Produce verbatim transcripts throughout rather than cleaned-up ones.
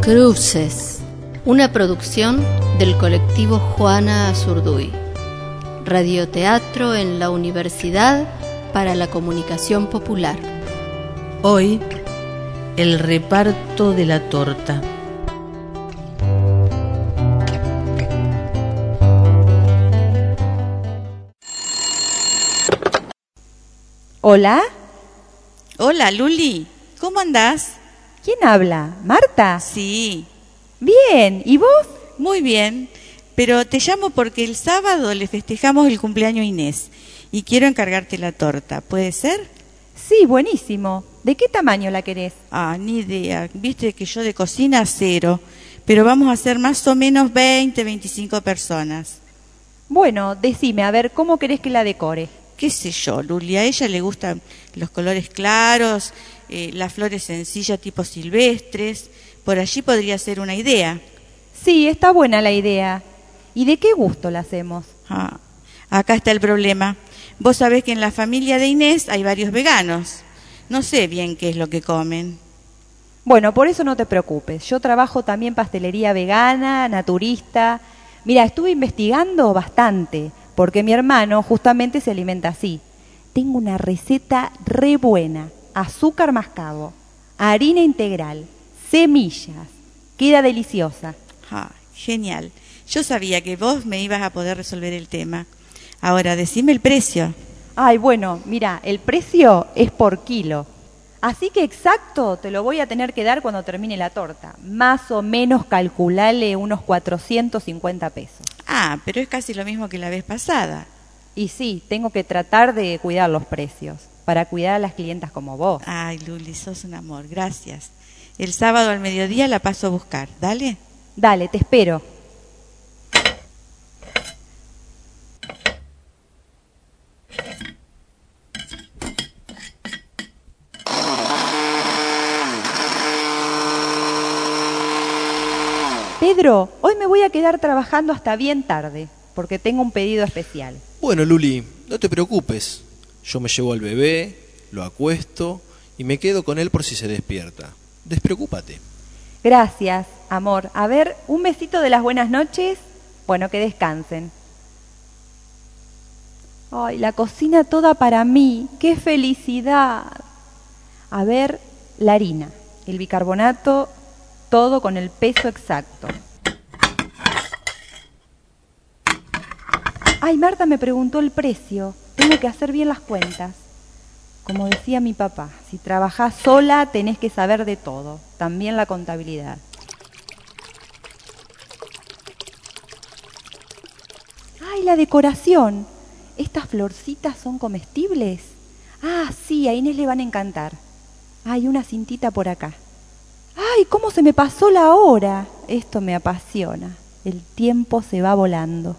Cruces, una producción del colectivo Juana Azurduy. Radioteatro en la Universidad para la Comunicación Popular. Hoy, el reparto de la torta. ¿Hola? Hola, Luli. ¿Cómo andás? ¿Quién habla? ¿Marta? Sí. Bien. ¿Y vos? Muy bien. Pero te llamo porque el sábado le festejamos el cumpleaños a Inés y quiero encargarte la torta. ¿Puede ser? Sí, buenísimo. ¿De qué tamaño la querés? Ah, ni idea. Viste que yo de cocina cero. Pero vamos a ser más o menos veinte, veinticinco personas. Bueno, decime, a ver, ¿cómo querés que la decore? Qué sé yo, Luli, a ella le gustan los colores claros, eh, las flores sencillas tipo silvestres. Por allí podría ser una idea. Sí, está buena la idea. ¿Y de qué gusto la hacemos? Ah, acá está el problema. Vos sabés que en la familia de Inés hay varios veganos. No sé bien qué es lo que comen. Bueno, por eso no te preocupes. Yo trabajo también pastelería vegana, naturista. Mira, estuve investigando bastante, porque mi hermano justamente se alimenta así. Tengo una receta re buena. Azúcar mascabo, harina integral, semillas. Queda deliciosa. Ah, genial. Yo sabía que vos me ibas a poder resolver el tema. Ahora, decime el precio. Ay, bueno, mira, el precio es por kilo. Así que exacto te lo voy a tener que dar cuando termine la torta. Más o menos calculale unos cuatrocientos cincuenta pesos. Ah, pero es casi lo mismo que la vez pasada. Y sí, tengo que tratar de cuidar los precios, para cuidar a las clientas como vos. Ay, Luli, sos un amor, gracias. El sábado al mediodía la paso a buscar, ¿dale? Dale, te espero. Pedro, hoy me voy a quedar trabajando hasta bien tarde, porque tengo un pedido especial. Bueno, Luli, no te preocupes. Yo me llevo al bebé, lo acuesto y me quedo con él por si se despierta. Despreocúpate. Gracias, amor. A ver, un besito de las buenas noches. Bueno, que descansen. Ay, la cocina toda para mí. ¡Qué felicidad! A ver, la harina, el bicarbonato, todo con el peso exacto. Ay, Marta me preguntó el precio. Tengo que hacer bien las cuentas. Como decía mi papá, si trabajás sola tenés que saber de todo, también la contabilidad. Ay, la decoración. ¿Estas florcitas son comestibles? Ah, sí, a Inés le van a encantar. Hay una cintita por acá. ¡Ay, cómo se me pasó la hora! Esto me apasiona. El tiempo se va volando.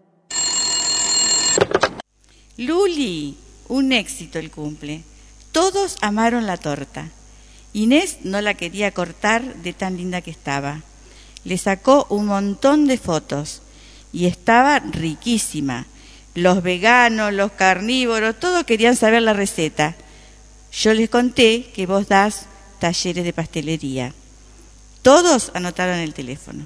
Luli, un éxito el cumple. Todos amaron la torta. Inés no la quería cortar de tan linda que estaba. Le sacó un montón de fotos y estaba riquísima. Los veganos, los carnívoros, todos querían saber la receta. Yo les conté que vos das talleres de pastelería. Todos anotaron el teléfono.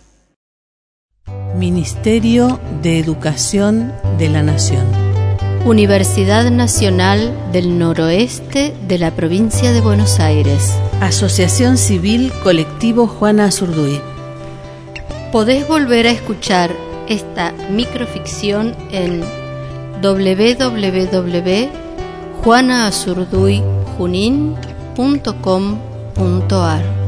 Ministerio de Educación de la Nación. Universidad Nacional del Noroeste de la Provincia de Buenos Aires. Asociación Civil Colectivo Juana Azurduy. Podés volver a escuchar esta microficción en doble u doble u doble u punto juana azurduy junin punto com punto ar.